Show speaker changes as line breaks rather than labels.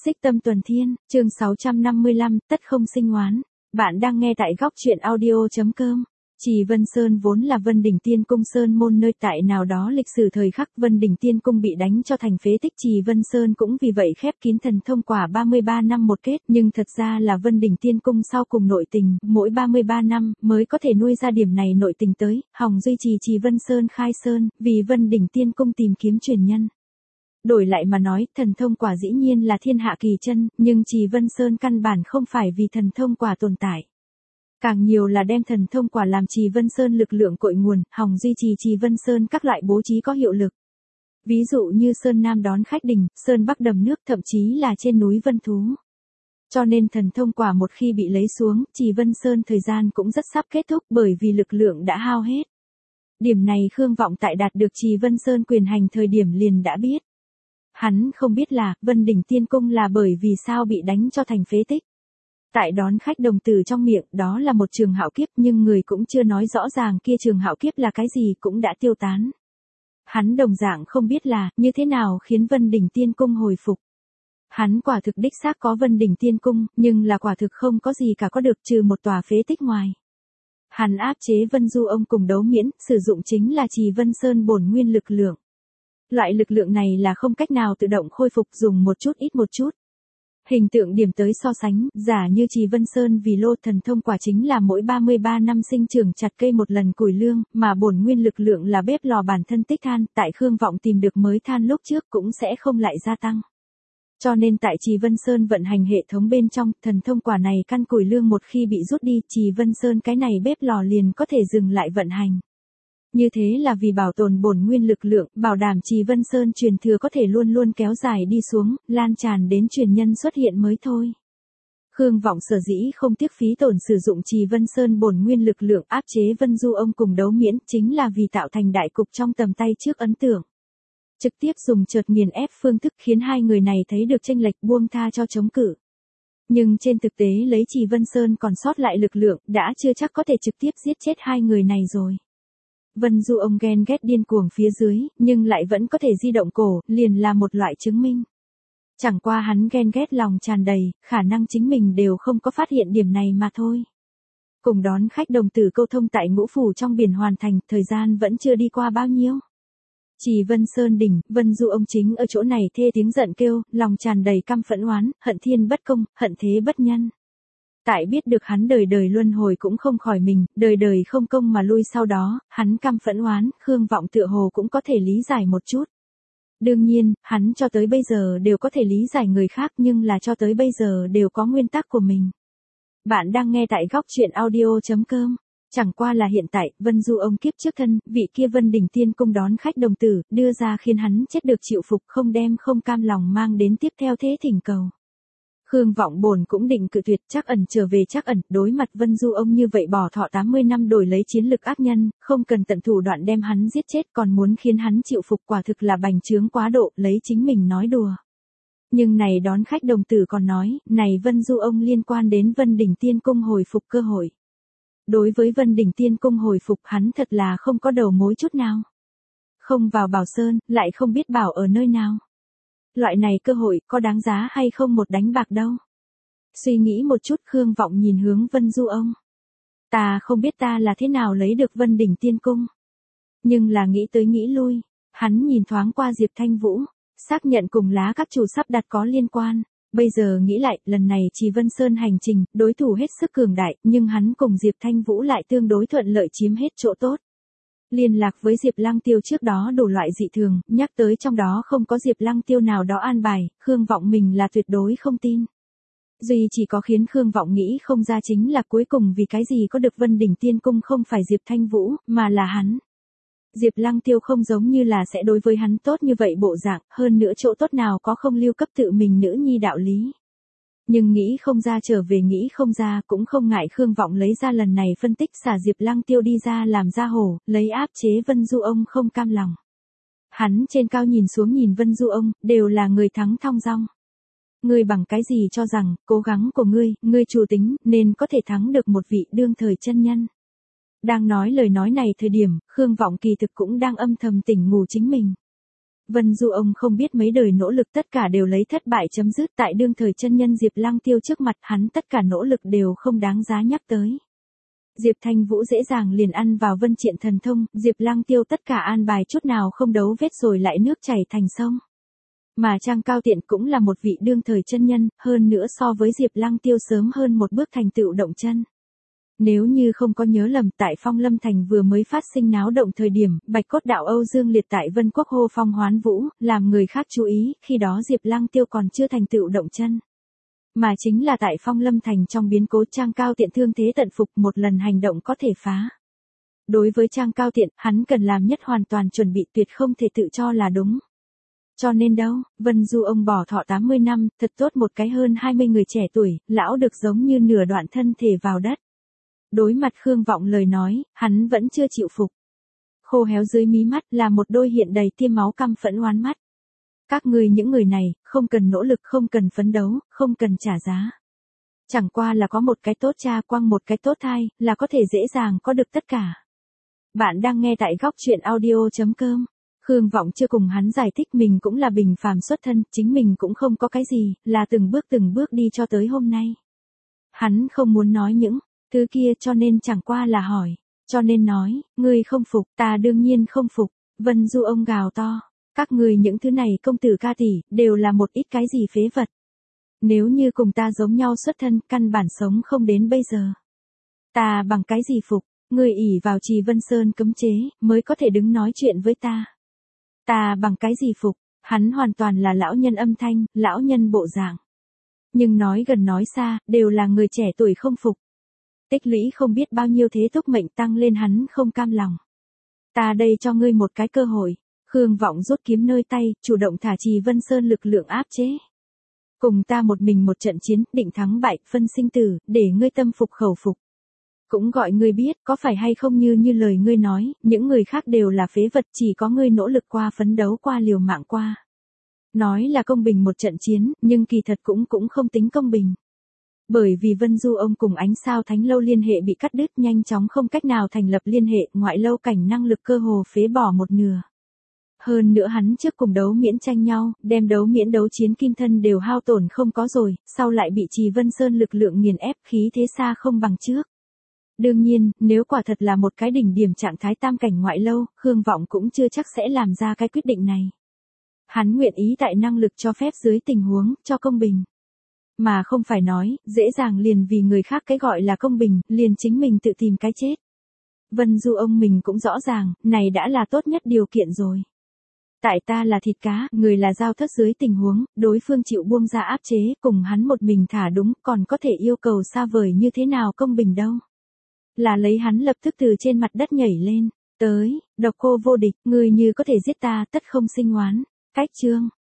Xích Tâm Tuần Thiên, chương 655, tất không sinh oán. Bạn đang nghe tại góc truyện audio.com. Trì Vân Sơn vốn là Vân Đỉnh Tiên Cung sơn môn nơi tại nào đó lịch sử thời khắc Vân Đỉnh Tiên Cung bị đánh cho thành phế tích, Trì Vân Sơn cũng vì vậy khép kín thần thông quả 33 năm một kết, nhưng thật ra là Vân Đỉnh Tiên Cung sau cùng nội tình, mỗi 33 năm mới có thể nuôi ra điểm này nội tình tới, hòng duy trì Trì Vân Sơn khai sơn, vì Vân Đỉnh Tiên Cung tìm kiếm truyền nhân. Đổi lại mà nói, thần thông quả dĩ nhiên là thiên hạ kỳ chân, nhưng Trì Vân Sơn căn bản không phải vì thần thông quả tồn tại. Càng nhiều là đem thần thông quả làm Trì Vân Sơn lực lượng cội nguồn, hòng duy trì Trì Vân Sơn các loại bố trí có hiệu lực. Ví dụ như Sơn Nam đón khách đình, Sơn Bắc đầm nước, thậm chí là trên núi Vân Thú. Cho nên thần thông quả một khi bị lấy xuống, Trì Vân Sơn thời gian cũng rất sắp kết thúc bởi vì lực lượng đã hao hết. Điểm này Khương Vọng tại đạt được Trì Vân Sơn quyền hành thời điểm liền đã biết. Hắn không biết là, Vân Đỉnh Tiên Cung là bởi vì sao bị đánh cho thành phế tích. Tại đón khách đồng tử trong miệng, đó là một trường hạo kiếp, nhưng người cũng chưa nói rõ ràng kia trường hạo kiếp là cái gì cũng đã tiêu tán. Hắn đồng dạng không biết là, như thế nào khiến Vân Đỉnh Tiên Cung hồi phục. Hắn quả thực đích xác có Vân Đỉnh Tiên Cung, nhưng là quả thực không có gì cả có được trừ một tòa phế tích ngoài. Hắn áp chế Vân Du Ông cùng Đấu Miễn, sử dụng chính là Trì Vân Sơn bổn nguyên lực lượng. Loại lực lượng này là không cách nào tự động khôi phục, dùng một chút ít một chút. Hình tượng điểm tới so sánh, giả như Trì Vân Sơn vì lô thần thông quả chính là mỗi 33 năm sinh trưởng chặt cây một lần củi lương, mà bổn nguyên lực lượng là bếp lò bản thân tích than, tại Khương Vọng tìm được mới than lúc trước cũng sẽ không lại gia tăng. Cho nên tại Trì Vân Sơn vận hành hệ thống bên trong, thần thông quả này căn củi lương một khi bị rút đi, Trì Vân Sơn cái này bếp lò liền có thể dừng lại vận hành. Như thế là vì bảo tồn bổn nguyên lực lượng, bảo đảm Trì Vân Sơn truyền thừa có thể luôn luôn kéo dài đi xuống, lan tràn đến truyền nhân xuất hiện mới thôi. Khương Vọng sở dĩ không tiếc phí tổn sử dụng Trì Vân Sơn bổn nguyên lực lượng áp chế Vân Du Ông cùng Đấu Miễn, chính là vì tạo thành đại cục trong tầm tay trước ấn tượng. Trực tiếp dùng chợt nghiền ép phương thức khiến hai người này thấy được chênh lệch, buông tha cho chống cự. Nhưng trên thực tế lấy Trì Vân Sơn còn sót lại lực lượng, đã chưa chắc có thể trực tiếp giết chết hai người này rồi. Vân Du Ông ghen ghét điên cuồng phía dưới, nhưng lại vẫn có thể di động cổ, liền là một loại chứng minh. Chẳng qua hắn ghen ghét lòng tràn đầy, khả năng chính mình đều không có phát hiện điểm này mà thôi. Cùng đón khách đồng tử câu thông tại Ngũ Phủ trong biển hoàn thành, thời gian vẫn chưa đi qua bao nhiêu. Trì Vân Sơn đỉnh, Vân Du Ông chính ở chỗ này thê tiếng giận kêu, lòng tràn đầy căm phẫn oán, hận thiên bất công, hận thế bất nhân. Tại biết được hắn đời đời luân hồi cũng không khỏi mình, đời đời không công mà lui sau đó, hắn căm phẫn oán, Khương Vọng tựa hồ cũng có thể lý giải một chút. Đương nhiên, hắn cho tới bây giờ đều có thể lý giải người khác nhưng là cho tới bây giờ đều có nguyên tắc của mình. Bạn đang nghe tại góc truyện audio.com. Chẳng qua là hiện tại, Vân Du Ông kiếp trước thân, vị kia Vân Đỉnh Tiên Cung đón khách đồng tử, đưa ra khiến hắn chết được chịu phục, không đem không cam lòng mang đến tiếp theo thế thỉnh cầu. Khương Vọng bổn cũng định cự tuyệt, Trác Ẩn trở về Trác Ẩn, đối mặt Vân Du Ông như vậy bỏ thọ 80 năm đổi lấy chiến lực ác nhân, không cần tận thủ đoạn đem hắn giết chết còn muốn khiến hắn chịu phục, quả thực là bành trướng quá độ, lấy chính mình nói đùa. Nhưng này đón khách đồng tử còn nói, này Vân Du Ông liên quan đến Vân Đỉnh Tiên Cung hồi phục cơ hội. Đối với Vân Đỉnh Tiên Cung hồi phục hắn thật là không có đầu mối chút nào. Không vào Bảo Sơn, lại không biết bảo ở nơi nào. Loại này cơ hội có đáng giá hay không một đánh bạc đâu. Suy nghĩ một chút Khương Vọng nhìn hướng Vân Du Ông. Ta không biết ta là thế nào lấy được Vân Đỉnh Tiên Cung. Nhưng là nghĩ tới nghĩ lui, hắn nhìn thoáng qua Diệp Thanh Vũ, xác nhận cùng lá các chủ sắp đặt có liên quan. Bây giờ nghĩ lại, lần này Trì Vân Sơn hành trình, đối thủ hết sức cường đại, nhưng hắn cùng Diệp Thanh Vũ lại tương đối thuận lợi chiếm hết chỗ tốt. Liên lạc với Diệp Lăng Tiêu trước đó đủ loại dị thường, nhắc tới trong đó không có Diệp Lăng Tiêu nào đó an bài, Khương Vọng mình là tuyệt đối không tin. Duy chỉ có khiến Khương Vọng nghĩ không ra chính là cuối cùng vì cái gì có được Vân Đỉnh Tiên Cung không phải Diệp Thanh Vũ, mà là hắn. Diệp Lăng Tiêu không giống như là sẽ đối với hắn tốt như vậy bộ dạng, hơn nữa chỗ tốt nào có không lưu cấp tự mình nữ nhi đạo lý. Nhưng nghĩ không ra trở về nghĩ không ra cũng không ngại Khương Vọng lấy ra lần này phân tích xả Diệp Lăng Tiêu đi ra làm ra hổ, lấy áp chế Vân Du Ông không cam lòng. Hắn trên cao nhìn xuống nhìn Vân Du Ông, đều là người thắng thong dong. Ngươi bằng cái gì cho rằng, cố gắng của ngươi chủ tính, nên có thể thắng được một vị đương thời chân nhân. Đang nói lời nói này thời điểm, Khương Vọng kỳ thực cũng đang âm thầm tỉnh ngủ chính mình. Vân Du ông không biết mấy đời nỗ lực tất cả đều lấy thất bại chấm dứt, tại đương thời chân nhân Diệp Lăng Tiêu trước mặt hắn tất cả nỗ lực đều không đáng giá nhắc tới. Diệp Thanh Vũ dễ dàng liền ăn vào Vân Triện thần thông, Diệp Lăng Tiêu tất cả an bài chút nào không đấu vết rồi lại nước chảy thành sông. Mà Trang Cao Tiện cũng là một vị đương thời chân nhân, hơn nữa so với Diệp Lăng Tiêu sớm hơn một bước thành tựu động chân. Nếu như không có nhớ lầm, tại Phong Lâm Thành vừa mới phát sinh náo động thời điểm, Bạch Cốt đạo Âu Dương Liệt tại Vân Quốc hô phong hoán vũ, làm người khác chú ý, khi đó Diệp Lăng Tiêu còn chưa thành tựu động chân. Mà chính là tại Phong Lâm Thành trong biến cố Trang Cao Tiện thương thế tận phục, một lần hành động có thể phá. Đối với Trang Cao Tiện, hắn cần làm nhất hoàn toàn chuẩn bị, tuyệt không thể tự cho là đúng. Cho nên đâu, Vân Du ông bỏ thọ 80 năm, thật tốt một cái hơn 20 người trẻ tuổi, lão được giống như nửa đoạn thân thể vào đất. Đối mặt Khương Vọng lời nói, hắn vẫn chưa chịu phục. Khô héo dưới mí mắt là một đôi hiện đầy tia máu căm phẫn oán mắt. Các ngươi những người này, không cần nỗ lực, không cần phấn đấu, không cần trả giá. Chẳng qua là có một cái tốt cha quăng một cái tốt thai, là có thể dễ dàng có được tất cả. Bạn đang nghe tại góc truyện audio.com. Khương Vọng chưa cùng hắn giải thích mình cũng là bình phàm xuất thân, chính mình cũng không có cái gì, là từng bước đi cho tới hôm nay. Hắn không muốn nói những thứ kia cho nên chẳng qua là hỏi, cho nên nói, ngươi không phục, ta đương nhiên không phục. Vân Du ông gào to, các ngươi những thứ này công tử ca tỷ, đều là một ít cái gì phế vật. Nếu như cùng ta giống nhau xuất thân, căn bản sống không đến bây giờ. Ta bằng cái gì phục, ngươi ỷ vào Trì Vân Sơn cấm chế, mới có thể đứng nói chuyện với ta. Ta bằng cái gì phục, hắn hoàn toàn là lão nhân âm thanh, lão nhân bộ dạng. Nhưng nói gần nói xa, đều là người trẻ tuổi không phục. Tích lũy không biết bao nhiêu thế thúc mệnh tăng lên hắn không cam lòng. Ta đây cho ngươi một cái cơ hội. Khương Vọng rút kiếm nơi tay, chủ động thả Trì Vân Sơn lực lượng áp chế. Cùng ta một mình một trận chiến, định thắng bại, phân sinh tử, để ngươi tâm phục khẩu phục. Cũng gọi ngươi biết, có phải hay không như lời ngươi nói, những người khác đều là phế vật, chỉ có ngươi nỗ lực qua, phấn đấu qua, liều mạng qua. Nói là công bình một trận chiến, nhưng kỳ thật cũng không tính công bình. Bởi vì Vân Du ông cùng Ánh Sao Thánh Lâu liên hệ bị cắt đứt, nhanh chóng không cách nào thành lập liên hệ, ngoại lâu cảnh năng lực cơ hồ phế bỏ một nửa. Hơn nữa hắn trước cùng đấu miễn tranh nhau, đem đấu miễn đấu chiến kim thân đều hao tổn không có rồi, sau lại bị Trì Vân Sơn lực lượng nghiền ép, khí thế xa không bằng trước. Đương nhiên, nếu quả thật là một cái đỉnh điểm trạng thái tam cảnh ngoại lâu, Khương Vọng cũng chưa chắc sẽ làm ra cái quyết định này. Hắn nguyện ý tại năng lực cho phép dưới tình huống, cho công bình. Mà không phải nói, dễ dàng liền vì người khác cái gọi là công bình, liền chính mình tự tìm cái chết. Vân Du ông mình cũng rõ ràng, này đã là tốt nhất điều kiện rồi. Tại ta là thịt cá, người là dao thớt dưới tình huống, đối phương chịu buông ra áp chế, cùng hắn một mình thả đúng, còn có thể yêu cầu xa vời như thế nào công bình đâu. Là lấy hắn lập tức từ trên mặt đất nhảy lên, tới, độc cô vô địch, người như có thể giết ta, tất không sinh oán. Cách chương